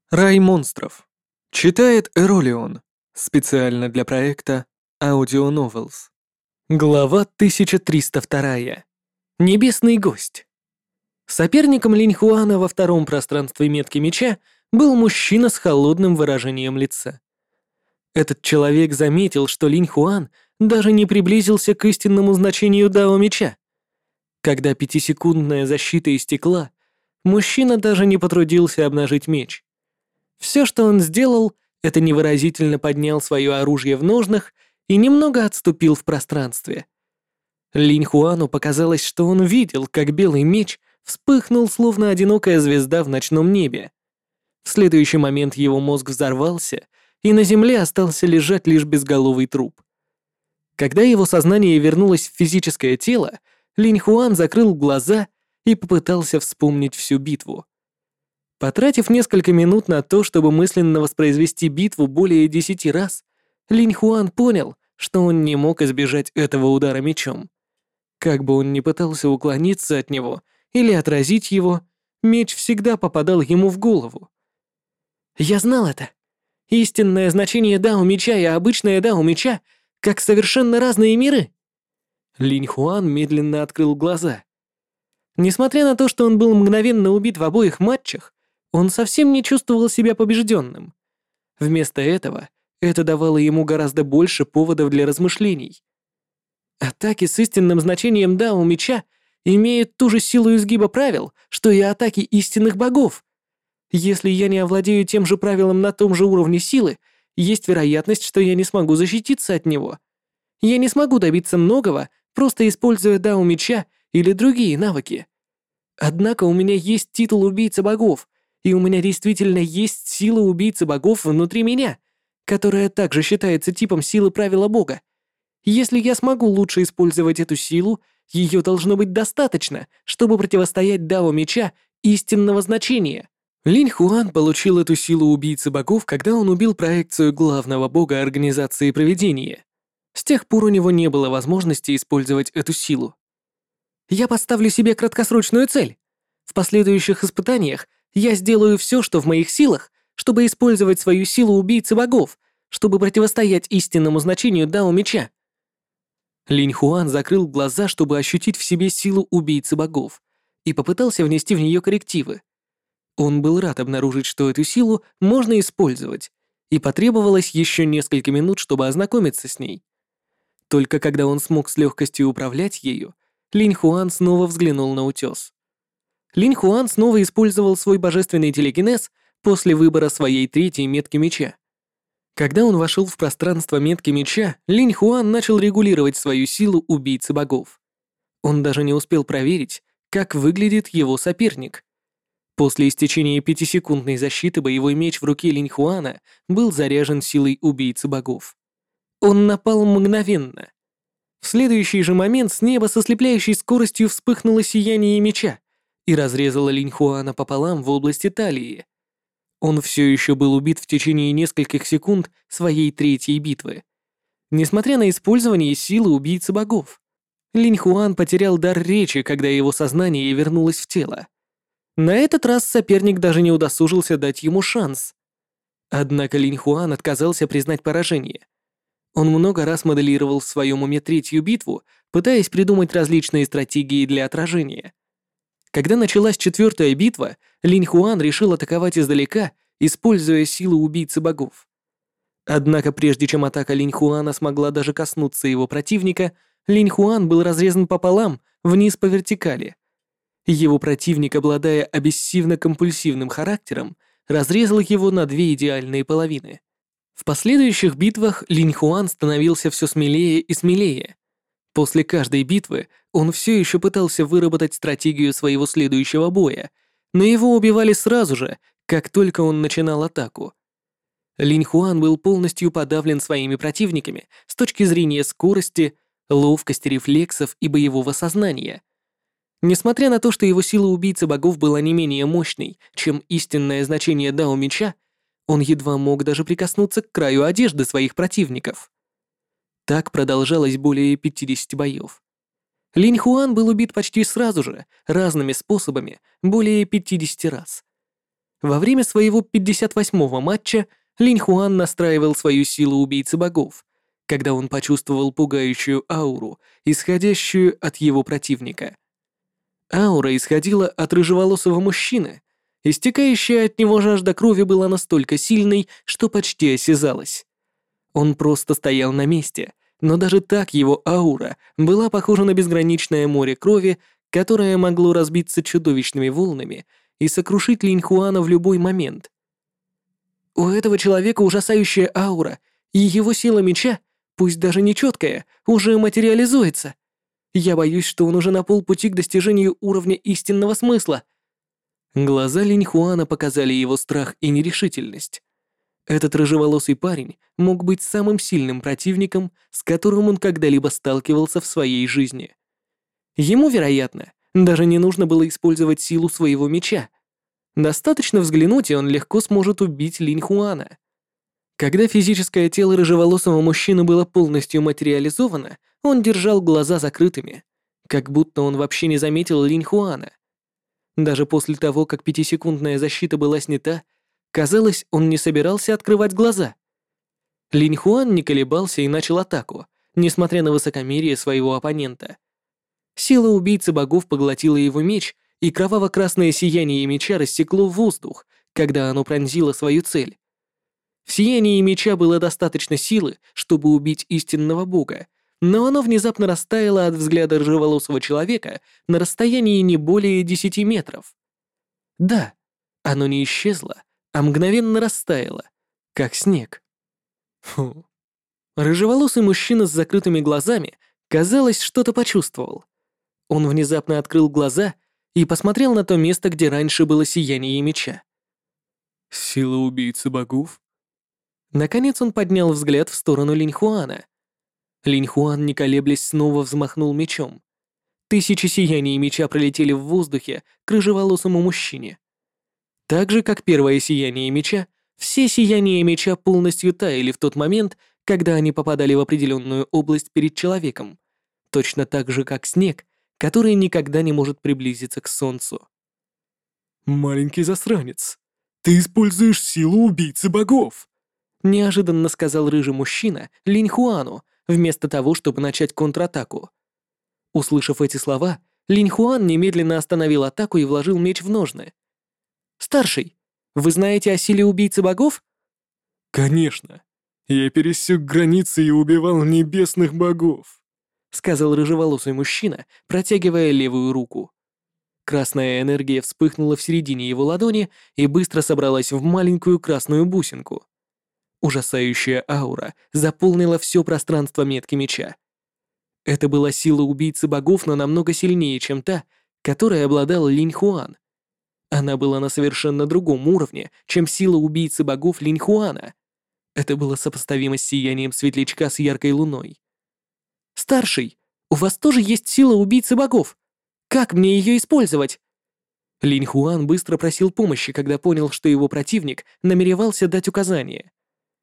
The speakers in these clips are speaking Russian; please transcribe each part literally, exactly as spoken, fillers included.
Рай монстров. Читает Эролион. Специально для проекта Audio Novels. Глава тысяча триста два. Небесный гость. Соперником Линьхуана во втором пространстве метки меча был мужчина с холодным выражением лица. Этот человек заметил, что Линьхуан даже не приблизился к истинному значению дао меча. Когда пятисекундная защита истекла, мужчина даже не потрудился обнажить меч. Все, что он сделал, это невыразительно поднял свое оружие в ножнах и немного отступил в пространстве. Линь Хуану показалось, что он видел, как белый меч вспыхнул, словно одинокая звезда в ночном небе. В следующий момент его мозг взорвался, и на земле остался лежать лишь безголовый труп. Когда его сознание вернулось в физическое тело, Линь Хуан закрыл глаза и попытался вспомнить всю битву. Потратив несколько минут на то, чтобы мысленно воспроизвести битву более десяти раз, Линь Хуан понял, что он не мог избежать этого удара мечом. Как бы он ни пытался уклониться от него или отразить его, меч всегда попадал ему в голову. «Я знал это. Истинное значение дао меча и обычное дао меча как совершенно разные миры». Линь Хуан медленно открыл глаза. Несмотря на то, что он был мгновенно убит в обоих матчах, он совсем не чувствовал себя побежденным. Вместо этого, это давало ему гораздо больше поводов для размышлений. Атаки с истинным значением дао меча имеют ту же силу изгиба правил, что и атаки истинных богов. Если я не овладею тем же правилом на том же уровне силы, есть вероятность, что я не смогу защититься от него. Я не смогу добиться многого, просто используя дао меча или другие навыки. Однако у меня есть титул убийцы богов, и у меня действительно есть сила убийцы богов внутри меня, которая также считается типом силы правила бога. Если я смогу лучше использовать эту силу, ее должно быть достаточно, чтобы противостоять дао меча истинного значения. Линь Хуан получил эту силу убийцы богов, когда он убил проекцию главного бога организации провидения. С тех пор у него не было возможности использовать эту силу. Я поставлю себе краткосрочную цель. В последующих испытаниях я сделаю все, что в моих силах, чтобы использовать свою силу убийцы богов, чтобы противостоять истинному значению дао меча. Линь Хуан закрыл глаза, чтобы ощутить в себе силу убийцы богов, и попытался внести в нее коррективы. Он был рад обнаружить, что эту силу можно использовать, и потребовалось еще несколько минут, чтобы ознакомиться с ней. Только когда он смог с легкостью управлять ею, Линь Хуан снова взглянул на утес. Линь Хуан снова использовал свой божественный телекинез после выбора своей третьей метки меча. Когда он вошел в пространство метки меча, Линь Хуан начал регулировать свою силу убийцы богов. Он даже не успел проверить, как выглядит его соперник. После истечения пятисекундной защиты боевой меч в руке Линь Хуана был заряжен силой убийцы богов. Он напал мгновенно. В следующий же момент с неба со слепляющей скоростью вспыхнуло сияние меча и разрезало Линь Хуана пополам в области талии. Он все еще был убит в течение нескольких секунд своей третьей битвы. Несмотря на использование силы убийцы богов, Линь Хуан потерял дар речи, когда его сознание вернулось в тело. На этот раз соперник даже не удосужился дать ему шанс. Однако Линь Хуан отказался признать поражение. Он много раз моделировал в своем уме третью битву, пытаясь придумать различные стратегии для отражения. Когда началась четвертая битва, Линь Хуан решил атаковать издалека, используя силу убийцы богов. Однако прежде чем атака Линь Хуана смогла даже коснуться его противника, Линь Хуан был разрезан пополам, вниз по вертикали. Его противник, обладая обессивно-компульсивным характером, разрезал его на две идеальные половины. В последующих битвах Линь Хуан становился все смелее и смелее. После каждой битвы он все еще пытался выработать стратегию своего следующего боя, но его убивали сразу же, как только он начинал атаку. Линь Хуан был полностью подавлен своими противниками с точки зрения скорости, ловкости рефлексов и боевого сознания. Несмотря на то, что его сила убийцы богов была не менее мощной, чем истинное значение дао меча, он едва мог даже прикоснуться к краю одежды своих противников. Так продолжалось более пятидесяти боев. Линь Хуан был убит почти сразу же, разными способами, более пятидесяти раз. Во время своего пятьдесят восьмого матча Линь Хуан настраивал свою силу убийцы богов, когда он почувствовал пугающую ауру, исходящую от его противника. Аура исходила от рыжеволосого мужчины, истекающая от него жажда крови была настолько сильной, что почти осязалась. Он просто стоял на месте, но даже так его аура была похожа на безграничное море крови, которое могло разбиться чудовищными волнами и сокрушить Линь Хуана в любой момент. У этого человека ужасающая аура, и его сила меча, пусть даже нечеткая, уже материализуется. Я боюсь, что он уже на полпути к достижению уровня истинного смысла. Глаза Линь Хуана показали его страх и нерешительность. Этот рыжеволосый парень мог быть самым сильным противником, с которым он когда-либо сталкивался в своей жизни. Ему, вероятно, даже не нужно было использовать силу своего меча. Достаточно взглянуть, и он легко сможет убить Линь Хуана. Когда физическое тело рыжеволосого мужчины было полностью материализовано, он держал глаза закрытыми, как будто он вообще не заметил Линь Хуана. Даже после того, как пятисекундная защита была снята, казалось, он не собирался открывать глаза. Линь Хуан не колебался и начал атаку, несмотря на высокомерие своего оппонента. Сила убийцы богов поглотила его меч, и кроваво-красное сияние меча рассекло воздух, когда оно пронзило свою цель. В сиянии меча было достаточно силы, чтобы убить истинного бога, но оно внезапно растаяло от взгляда рыжеволосого человека на расстоянии не более десяти метров. Да, оно не исчезло, а мгновенно растаяло, как снег. Фу. Рыжеволосый мужчина с закрытыми глазами, казалось, что-то почувствовал. Он внезапно открыл глаза и посмотрел на то место, где раньше было сияние меча. Сила убийцы богов? Наконец он поднял взгляд в сторону Линь Хуана. Линь Хуан, не колеблясь, снова взмахнул мечом. Тысячи сияний меча пролетели в воздухе к рыжеволосому мужчине. Так же, как первое сияние меча, все сияния меча полностью таяли в тот момент, когда они попадали в определенную область перед человеком, точно так же, как снег, который никогда не может приблизиться к солнцу. «Маленький засранец, ты используешь силу убийцы богов!» неожиданно сказал рыжий мужчина Линь Хуану, вместо того, чтобы начать контратаку. Услышав эти слова, Линь Хуан немедленно остановил атаку и вложил меч в ножны. «Старший, вы знаете о силе убийцы богов?» «Конечно. Я пересек границы и убивал небесных богов», сказал рыжеволосый мужчина, протягивая левую руку. Красная энергия вспыхнула в середине его ладони и быстро собралась в маленькую красную бусинку. Ужасающая аура заполнила все пространство метки меча. Это была сила убийцы богов, но намного сильнее, чем та, которой обладал Линь Хуан. Она была на совершенно другом уровне, чем сила убийцы богов Линь Хуана. Это было сопоставимо с сиянием светлячка с яркой луной. «Старший, у вас тоже есть сила убийцы богов? Как мне ее использовать?» Линь Хуан быстро просил помощи, когда понял, что его противник намеревался дать указания.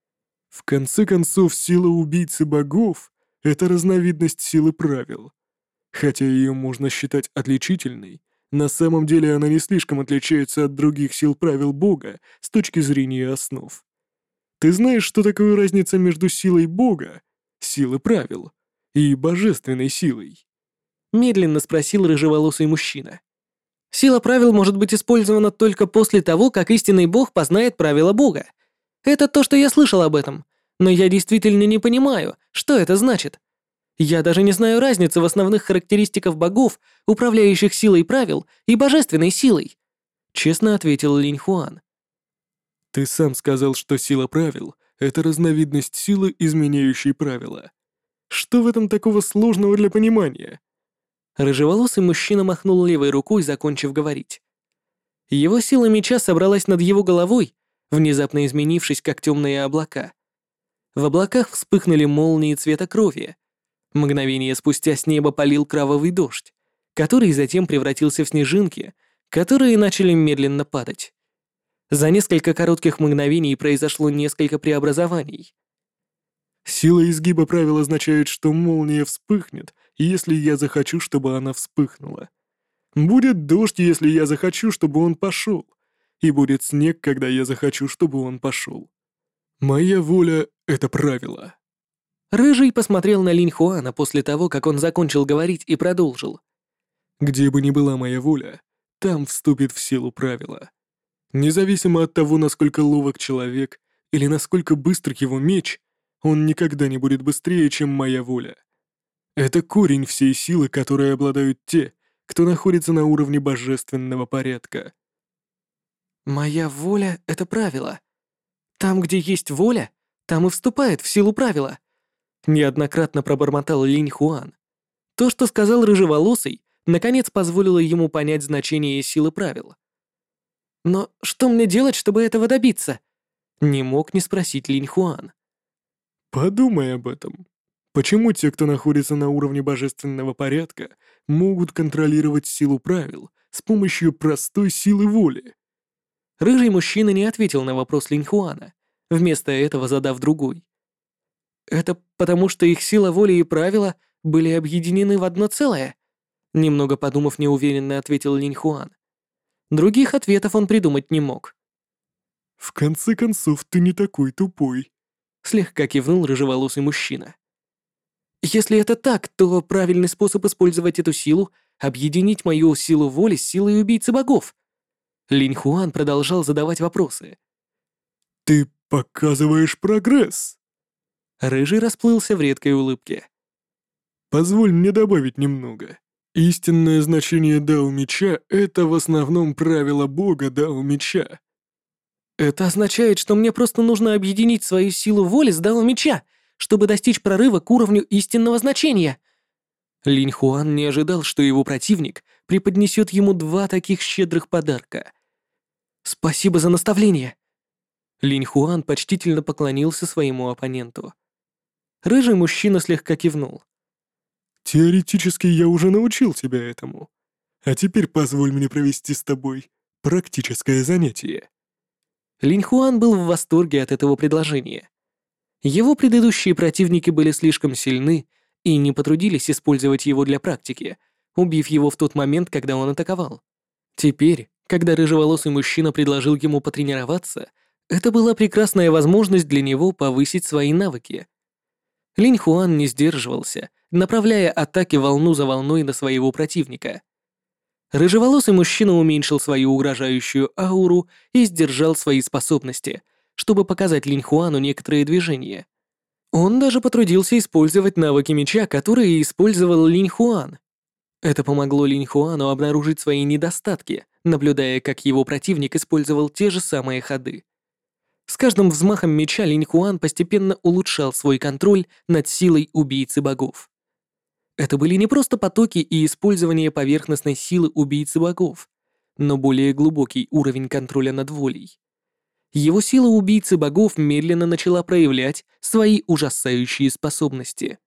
«В конце концов, сила убийцы богов — это разновидность силы правил. Хотя ее можно считать отличительной, на самом деле она не слишком отличается от других сил правил бога с точки зрения основ. Ты знаешь, что такое разница между силой бога, силы правил, и божественной силой?» Медленно спросил рыжеволосый мужчина. «Сила правил может быть использована только после того, как истинный бог познает правила бога. Это то, что я слышал об этом, но я действительно не понимаю, что это значит. Я даже не знаю разницы в основных характеристиках богов, управляющих силой правил, и божественной силой», честно ответил Линь Хуан. «Ты сам сказал, что сила правил — это разновидность силы, изменяющей правила. Что в этом такого сложного для понимания?» Рыжеволосый мужчина махнул левой рукой, закончив говорить. Его сила меча собралась над его головой, внезапно изменившись, как темные облака. В облаках вспыхнули молнии цвета крови. Мгновение спустя с неба полил кровавый дождь, который затем превратился в снежинки, которые начали медленно падать. За несколько коротких мгновений произошло несколько преобразований. «Сила изгиба правил означает, что молния вспыхнет, если я захочу, чтобы она вспыхнула. Будет дождь, если я захочу, чтобы он пошел. и будет снег, когда я захочу, чтобы он пошел. Моя воля — это правило. Рыжий посмотрел на Линь Хуана после того, как он закончил говорить и продолжил. Где бы ни была моя воля, там вступит в силу правило. Независимо от того, насколько ловок человек или насколько быстр его меч, он никогда не будет быстрее, чем моя воля. Это корень всей силы, которой обладают те, кто находится на уровне божественного порядка. «Моя воля — это правило. Там, где есть воля, там и вступает в силу правила», — неоднократно пробормотал Линь Хуан. То, что сказал рыжеволосый, наконец позволило ему понять значение силы правил. «Но что мне делать, чтобы этого добиться?» — не мог не спросить Линь Хуан. Подумай об этом. Почему те, кто находится на уровне божественного порядка, могут контролировать силу правил с помощью простой силы воли? Рыжий мужчина не ответил на вопрос Линь Хуана, вместо этого задав другой. «Это потому, что их сила воли и правила были объединены в одно целое?» Немного подумав, неуверенно ответил Линь Хуан. Других ответов он придумать не мог. В конце концов, ты не такой тупой. Слегка кивнул рыжеволосый мужчина. «Если это так, то правильный способ использовать эту силу — объединить мою силу воли с силой убийцы богов». Линь Хуан продолжал задавать вопросы. Ты показываешь прогресс. Рыжий расплылся в редкой улыбке. Позволь мне добавить немного. Истинное значение Дао Меча — это в основном правило бога Дао Меча. Это означает, что мне просто нужно объединить свою силу воли с Дао Меча, чтобы достичь прорыва к уровню истинного значения. Линь Хуан не ожидал, что его противник преподнесет ему два таких щедрых подарка. «Спасибо за наставление!» Линь Хуан почтительно поклонился своему оппоненту. Рыжий мужчина слегка кивнул. Теоретически я уже научил тебя этому. А теперь позволь мне провести с тобой практическое занятие. Линь Хуан был в восторге от этого предложения. Его предыдущие противники были слишком сильны и не потрудились использовать его для практики, убив его в тот момент, когда он атаковал. Теперь, когда рыжеволосый мужчина предложил ему потренироваться, это была прекрасная возможность для него повысить свои навыки. Линь Хуан не сдерживался, направляя атаки волну за волной на своего противника. Рыжеволосый мужчина уменьшил свою угрожающую ауру и сдержал свои способности, чтобы показать Линь Хуану некоторые движения. Он даже потрудился использовать навыки меча, которые использовал Линь Хуан. Это помогло Линь Хуану обнаружить свои недостатки, наблюдая, как его противник использовал те же самые ходы. С каждым взмахом меча Линь Хуан постепенно улучшал свой контроль над силой убийцы богов. Это были не просто потоки и использование поверхностной силы убийцы богов, но более глубокий уровень контроля над волей. Его сила убийцы богов медленно начала проявлять свои ужасающие способности.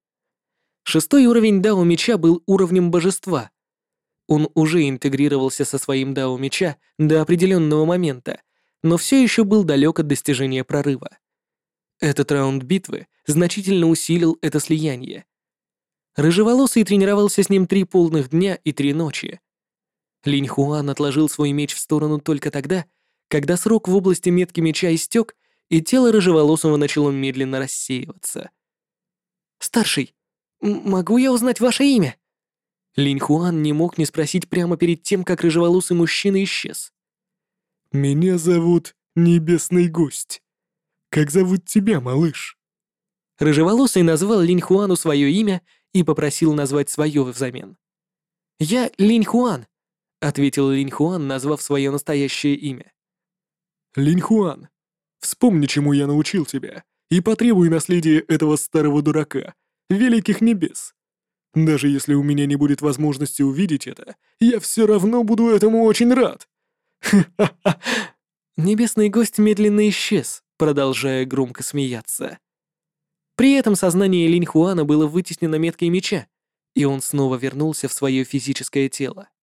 Шестой уровень Дао Меча был уровнем божества. Он уже интегрировался со своим Дао Меча до определенного момента, но все еще был далек от достижения прорыва. Этот раунд битвы значительно усилил это слияние. Рыжеволосый тренировался с ним три полных дня и три ночи. Линь Хуан отложил свой меч в сторону только тогда, когда срок в области метки меча истек, и тело рыжеволосого начало медленно рассеиваться. «Старший, могу я узнать ваше имя?» Линь Хуан не мог не спросить прямо перед тем, как рыжеволосый мужчина исчез. Меня зовут Небесный Гость. Как зовут тебя, малыш? Рыжеволосый назвал Линь Хуану свое имя и попросил назвать свое взамен. «Я Линь Хуан», — ответил Линь Хуан, назвав свое настоящее имя. Линь Хуан, вспомни, чему я научил тебя, и потребуй наследие этого старого дурака, великих небес. Даже если у меня не будет возможности увидеть это, я все равно буду этому очень рад. Ха-ха-ха. Небесный гость медленно исчез, продолжая громко смеяться. При этом сознание Линь Хуана было вытеснено меткой меча, и он снова вернулся в свое физическое тело.